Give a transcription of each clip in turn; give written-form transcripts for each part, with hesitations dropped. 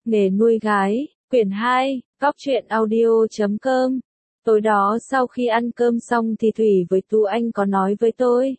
Nghề nuôi gái, quyển 2, Góc truyện audio.com. Tối đó sau khi ăn cơm xong thì Thủy với Tú Anh có nói với tôi.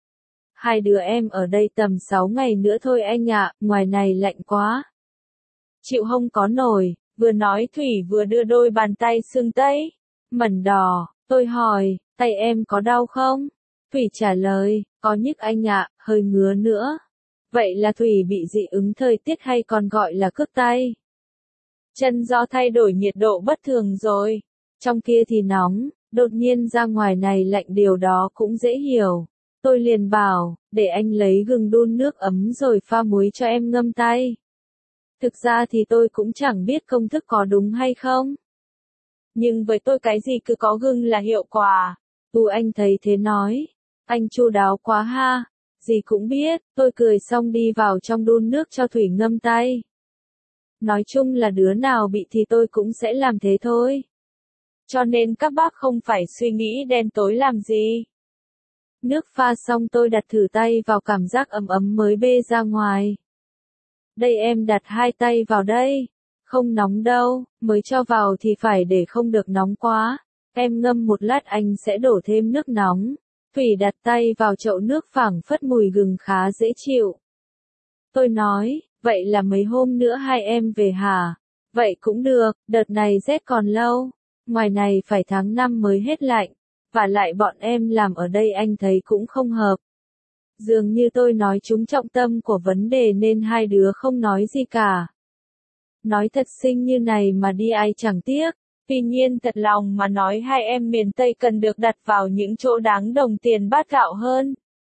Hai đứa em ở đây tầm 6 ngày nữa thôi anh ạ, ngoài này lạnh quá. Chịu không có nổi, vừa nói Thủy vừa đưa đôi bàn tay xương tấy, mẩn đỏ, tôi hỏi, tay em có đau không? Thủy trả lời, có nhức anh ạ, hơi ngứa nữa. Vậy là Thủy bị dị ứng thời tiết hay còn gọi là cước tay. Chân do thay đổi nhiệt độ bất thường rồi. Trong kia thì nóng, đột nhiên ra ngoài này lạnh, điều đó cũng dễ hiểu. Tôi liền bảo, để anh lấy gừng đun nước ấm rồi pha muối cho em ngâm tay. Thực ra thì tôi cũng chẳng biết công thức có đúng hay không. Nhưng với tôi cái gì cứ có gừng là hiệu quả. Tú Anh thấy thế nói, anh chu đáo quá ha, gì cũng biết. Tôi cười xong đi vào trong đun nước cho Thủy ngâm tay. Nói chung là đứa nào bị thì tôi cũng sẽ làm thế thôi. Cho nên các bác không phải suy nghĩ đen tối làm gì. Nước pha xong tôi đặt thử tay vào, cảm giác ấm ấm mới bê ra ngoài. Đây em đặt hai tay vào đây. Không nóng đâu, mới cho vào thì phải để không được nóng quá. Em ngâm một lát anh sẽ đổ thêm nước nóng. Thủy đặt tay vào chậu nước phảng phất mùi gừng khá dễ chịu. Tôi nói, vậy là mấy hôm nữa hai em về hả? Vậy cũng được, đợt này rét còn lâu. Ngoài này phải tháng 5 mới hết lạnh. Và lại bọn em làm ở đây anh thấy cũng không hợp. Dường như tôi nói trúng trọng tâm của vấn đề nên hai đứa không nói gì cả. Nói thật xinh như này mà đi ai chẳng tiếc. Tuy nhiên thật lòng mà nói hai em miền Tây cần được đặt vào những chỗ đáng đồng tiền bát gạo hơn.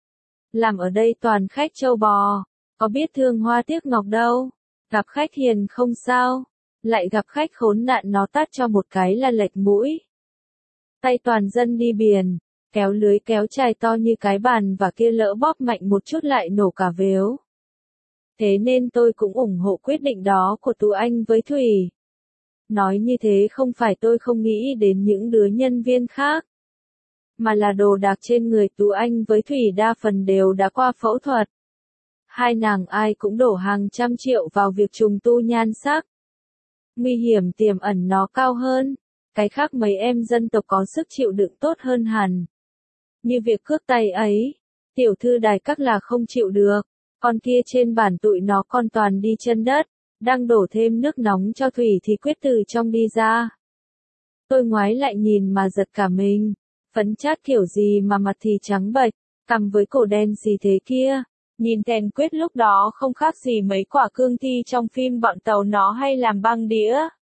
Làm ở đây toàn khách châu bò. Có biết thương hoa tiếc ngọc đâu. Gặp khách hiền không sao. Lại gặp khách khốn nạn nó tát cho một cái là lệch mũi. Tay toàn dân đi biển. Kéo lưới kéo chài to như cái bàn và kia lỡ bóp mạnh một chút lại nổ cả vếu. Thế nên tôi cũng ủng hộ quyết định đó của Tú Anh với Thủy. Nói như thế không phải tôi không nghĩ đến những đứa nhân viên khác. Mà là đồ đạc trên người Tú Anh với Thủy đa phần đều đã qua phẫu thuật. Hai nàng ai cũng đổ hàng trăm triệu vào việc trùng tu nhan sắc. Nguy hiểm tiềm ẩn nó cao hơn. Cái khác mấy em dân tộc có sức chịu đựng tốt hơn hẳn. Như việc cước tay ấy, tiểu thư đài các là không chịu được. Con kia trên bản tụi nó con toàn đi chân đất. Đang đổ thêm nước nóng cho Thủy thì quyết từ trong đi ra. Tôi ngoái lại nhìn mà giật cả mình. Phấn chát kiểu gì mà mặt thì trắng bệch, cằm với cổ đen gì thế kia. Nhìn Thèn Quyết lúc đó không khác gì mấy quả cương thi trong phim bọn tàu nó hay làm băng đĩa.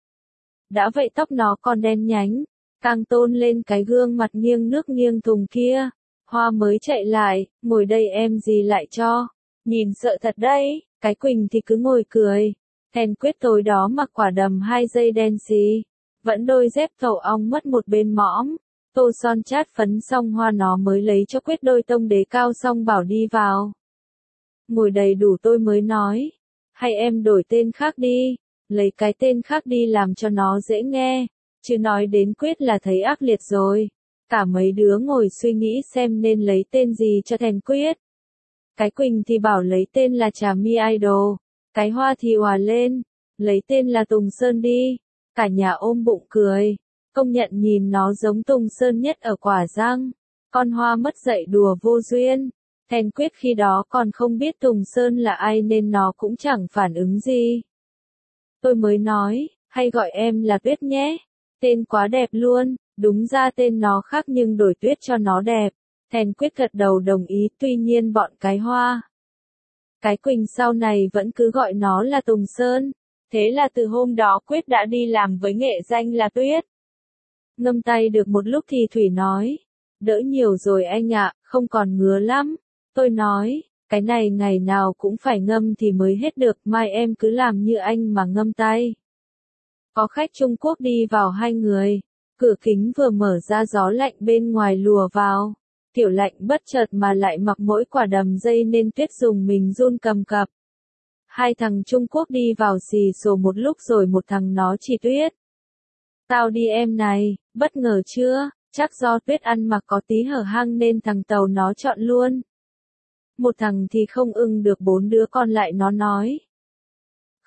Đã vậy tóc nó còn đen nhánh, càng tôn lên cái gương mặt nghiêng nước nghiêng thùng kia. Hoa mới chạy lại, ngồi đây em gì lại cho. Nhìn sợ thật đấy, cái Quỳnh thì cứ ngồi cười. Thèn Quyết tối đó mặc quả đầm 2 dây đen xì. Vẫn đôi dép thầu ong mất một bên mõm. Tô son chát phấn xong hoa nó mới lấy cho Quyết đôi tông đế cao xong bảo đi vào. Ngồi đầy đủ tôi mới nói. Hay em đổi tên khác đi. Lấy cái tên khác đi làm cho nó dễ nghe. Chứ nói đến Quyết là thấy ác liệt rồi. Cả mấy đứa ngồi suy nghĩ xem nên lấy tên gì cho Thèn Quyết. Cái Quỳnh thì bảo lấy tên là Trà Mi Idol. Cái Hoa thì hòa lên. Lấy tên là Tùng Sơn đi. Cả nhà ôm bụng cười. Công nhận nhìn nó giống Tùng Sơn nhất ở Quả Giang. Con Hoa mất dạy đùa vô duyên. Thèn Quyết khi đó còn không biết Tùng Sơn là ai nên nó cũng chẳng phản ứng gì. Tôi mới nói, hay gọi em là Tuyết nhé. Tên quá đẹp luôn, đúng ra tên nó khác nhưng đổi Tuyết cho nó đẹp. Thèn Quyết gật đầu đồng ý, tuy nhiên bọn cái Hoa. Cái Quỳnh sau này vẫn cứ gọi nó là Tùng Sơn. Thế là từ hôm đó Quyết đã đi làm với nghệ danh là Tuyết. Ngâm tay được một lúc thì Thủy nói. Đỡ nhiều rồi anh ạ, không còn ngứa lắm. Tôi nói, cái này ngày nào cũng phải ngâm thì mới hết được, mai em cứ làm như anh mà ngâm tay. Có khách Trung Quốc đi vào hai người. Cửa kính vừa mở ra gió lạnh bên ngoài lùa vào. Kiểu lạnh bất chợt mà lại mặc mỗi quả đầm dây nên Tuyết dùng mình run cầm cập. Hai thằng Trung Quốc đi vào xì xồ một lúc rồi một thằng nó chỉ Tuyết. Tao đi em này, bất ngờ chưa? Chắc do Tuyết ăn mặc có tí hở hang nên thằng Tàu nó chọn luôn. Một thằng thì không ưng được, 4 đứa còn lại nó nói.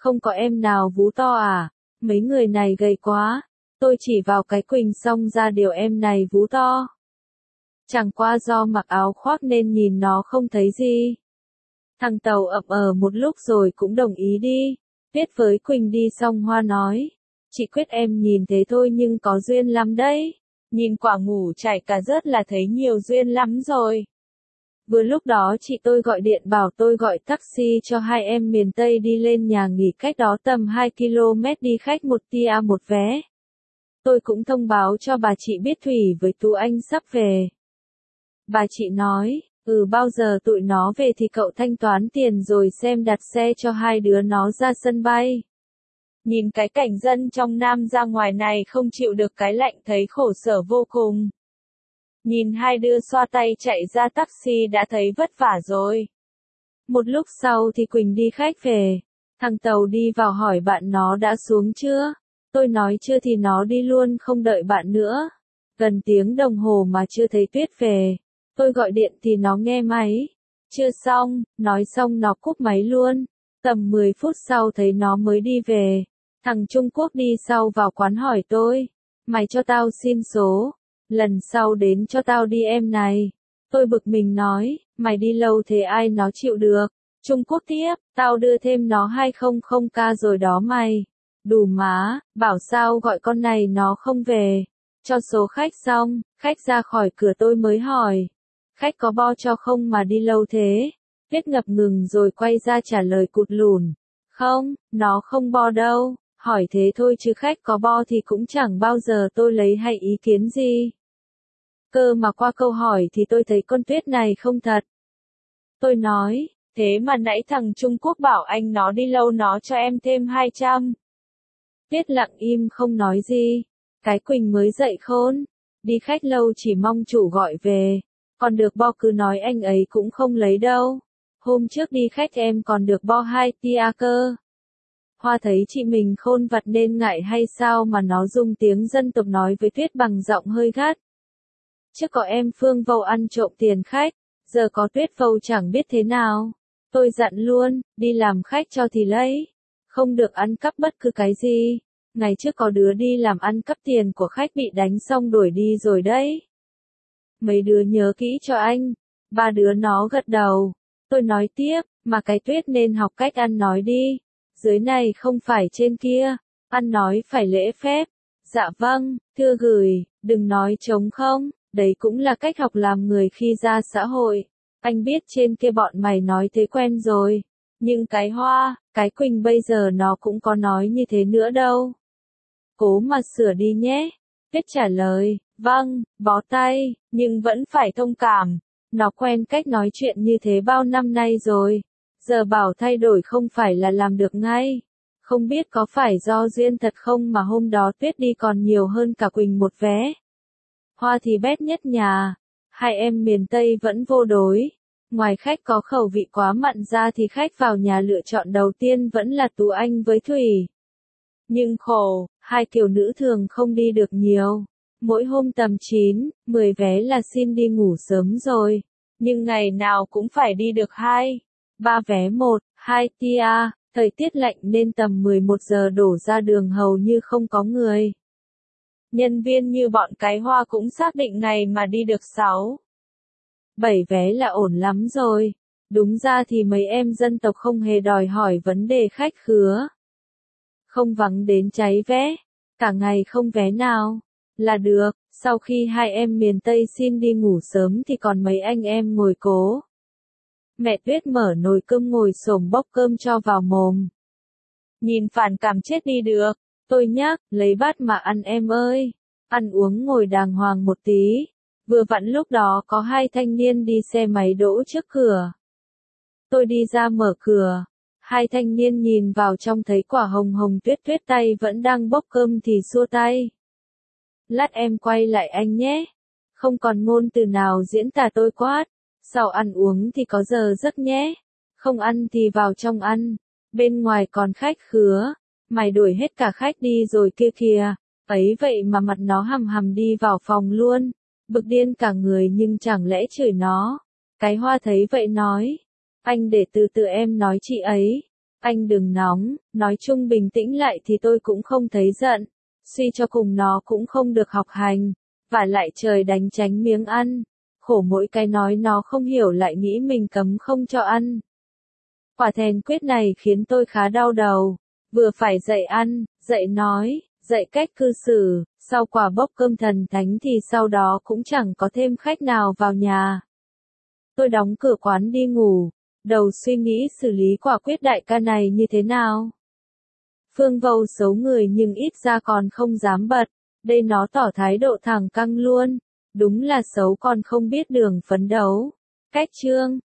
Không có em nào vú to à? Mấy người này gầy quá. Tôi chỉ vào cái Quỳnh xong ra điều em này vú to. Chẳng qua do mặc áo khoác nên nhìn nó không thấy gì. Thằng Tàu ậm một lúc rồi cũng đồng ý đi. Viết với Quỳnh đi xong Hoa nói. Chị Quyết em nhìn thế thôi nhưng có duyên lắm đấy. Nhìn quả ngủ chảy cả rớt là thấy nhiều duyên lắm rồi. Vừa lúc đó chị tôi gọi điện bảo tôi gọi taxi cho hai em miền Tây đi lên nhà nghỉ cách đó tầm 2 km đi khách một tia một vé. Tôi cũng thông báo cho bà chị biết Thủy với Tú Anh sắp về. Bà chị nói, bao giờ tụi nó về thì cậu thanh toán tiền rồi xem đặt xe cho hai đứa nó ra sân bay. Nhìn cái cảnh dân trong Nam ra ngoài này không chịu được cái lạnh thấy khổ sở vô cùng. Nhìn hai đứa xoa tay chạy ra taxi đã thấy vất vả rồi. Một lúc sau thì Quỳnh đi khách về. Thằng Tàu đi vào hỏi bạn nó đã xuống chưa? Tôi nói chưa thì nó đi luôn không đợi bạn nữa. Gần tiếng đồng hồ mà chưa thấy Tuyết về. Tôi gọi điện thì nó nghe máy. Chưa xong, nói xong nó cúp máy luôn. Tầm 10 phút sau thấy nó mới đi về. Thằng Trung Quốc đi sau vào quán hỏi tôi. Mày cho tao xin số. Lần sau đến cho tao đi em này. Tôi bực mình nói, mày đi lâu thế ai nó chịu được. Trung Quốc tiếp, tao đưa thêm nó 200k rồi đó mày. Đủ má, bảo sao gọi con này nó không về. Cho số khách xong, khách ra khỏi cửa tôi mới hỏi. Khách có bo cho không mà đi lâu thế? Tuyết ngập ngừng rồi quay ra trả lời cụt lùn. Không, nó không bo đâu. Hỏi thế thôi chứ khách có bo thì cũng chẳng bao giờ tôi lấy hay ý kiến gì. Cơ mà qua câu hỏi thì tôi thấy con Tuyết này không thật. Tôi nói, thế mà nãy thằng Trung Quốc bảo anh nó đi lâu nó cho em thêm 200. Tuyết lặng im không nói gì. Cái Quỳnh mới dậy khôn. Đi khách lâu chỉ mong chủ gọi về. Còn được bo cứ nói anh ấy cũng không lấy đâu. Hôm trước đi khách em còn được bo 2 tia cơ. Hoa thấy chị mình khôn vặt nên ngại hay sao mà nó dùng tiếng dân tộc nói với Tuyết bằng giọng hơi gắt. Trước có em Phương Vâu ăn trộm tiền khách, giờ có Tuyết Vâu chẳng biết thế nào. Tôi dặn luôn, đi làm khách cho thì lấy. Không được ăn cắp bất cứ cái gì. Ngày trước có đứa đi làm ăn cắp tiền của khách bị đánh xong đuổi đi rồi đấy. Mấy đứa nhớ kỹ cho anh. Ba đứa nó gật đầu. Tôi nói tiếp, mà cái Tuyết nên học cách ăn nói đi. Dưới này không phải trên kia. Ăn nói phải lễ phép. Dạ vâng, thưa gửi, đừng nói trống không. Đấy cũng là cách học làm người khi ra xã hội. Anh biết trên kia bọn mày nói thế quen rồi. Nhưng cái Hoa, cái Quỳnh bây giờ nó cũng có nói như thế nữa đâu. Cố mà sửa đi nhé. Tuyết trả lời, vâng, bó tay, nhưng vẫn phải thông cảm. Nó quen cách nói chuyện như thế bao năm nay rồi. Giờ bảo thay đổi không phải là làm được ngay. Không biết có phải do duyên thật không mà hôm đó Tuyết đi còn nhiều hơn cả Quỳnh một vé. Hoa thì bét nhất nhà. Hai em miền Tây vẫn vô đối. Ngoài khách có khẩu vị quá mặn ra thì khách vào nhà lựa chọn đầu tiên vẫn là Tú Anh với Thủy. Nhưng khổ, hai kiểu nữ thường không đi được nhiều. Mỗi hôm tầm 9, 10 vé là xin đi ngủ sớm rồi. Nhưng ngày nào cũng phải đi được 2, 3 vé 1, 2 tia. Thời tiết lạnh nên tầm 11 giờ đổ ra đường hầu như không có người. Nhân viên như bọn cái Hoa cũng xác định ngày mà đi được 6, 7 vé là ổn lắm rồi. Đúng ra thì mấy em dân tộc không hề đòi hỏi vấn đề khách khứa. Không vắng đến cháy vé. Cả ngày không vé nào. Là được. Sau khi hai em miền Tây xin đi ngủ sớm thì còn mấy anh em ngồi cố. Mẹ Tuyết mở nồi cơm ngồi xổm bốc cơm cho vào mồm. Nhìn phản cảm chết đi được. Tôi nhắc, lấy bát mà ăn em ơi. Ăn uống ngồi đàng hoàng một tí. Vừa vặn lúc đó có hai thanh niên đi xe máy đỗ trước cửa. Tôi đi ra mở cửa. Hai thanh niên nhìn vào trong thấy quả hồng hồng Tuyết Tuyết tay vẫn đang bốc cơm thì xua tay. Lát em quay lại anh nhé. Không còn ngôn từ nào diễn tả tôi quát. Sau ăn uống thì có giờ giấc nhé. Không ăn thì vào trong ăn. Bên ngoài còn khách khứa. Mày đuổi hết cả khách đi rồi kia kìa. Ấy vậy mà mặt nó hầm hầm đi vào phòng luôn. Bực điên cả người nhưng chẳng lẽ chửi nó. Cái Hoa thấy vậy nói. Anh để từ từ em nói chị ấy. Anh đừng nóng, nói chung bình tĩnh lại thì tôi cũng không thấy giận. Suy cho cùng nó cũng không được học hành. Và lại trời đánh tránh miếng ăn. Khổ mỗi cái nói nó không hiểu lại nghĩ mình cấm không cho ăn. Quả thèn quyết này khiến tôi khá đau đầu. Vừa phải dạy ăn, dạy nói, dạy cách cư xử, sau quả bốc cơm thần thánh thì sau đó cũng chẳng có thêm khách nào vào nhà. Tôi đóng cửa quán đi ngủ, đầu suy nghĩ xử lý quả quyết đại ca này như thế nào. Phương Vâu xấu người nhưng ít ra còn không dám bật, đây nó tỏ thái độ thẳng căng luôn, đúng là xấu còn không biết đường phấn đấu. Cách chương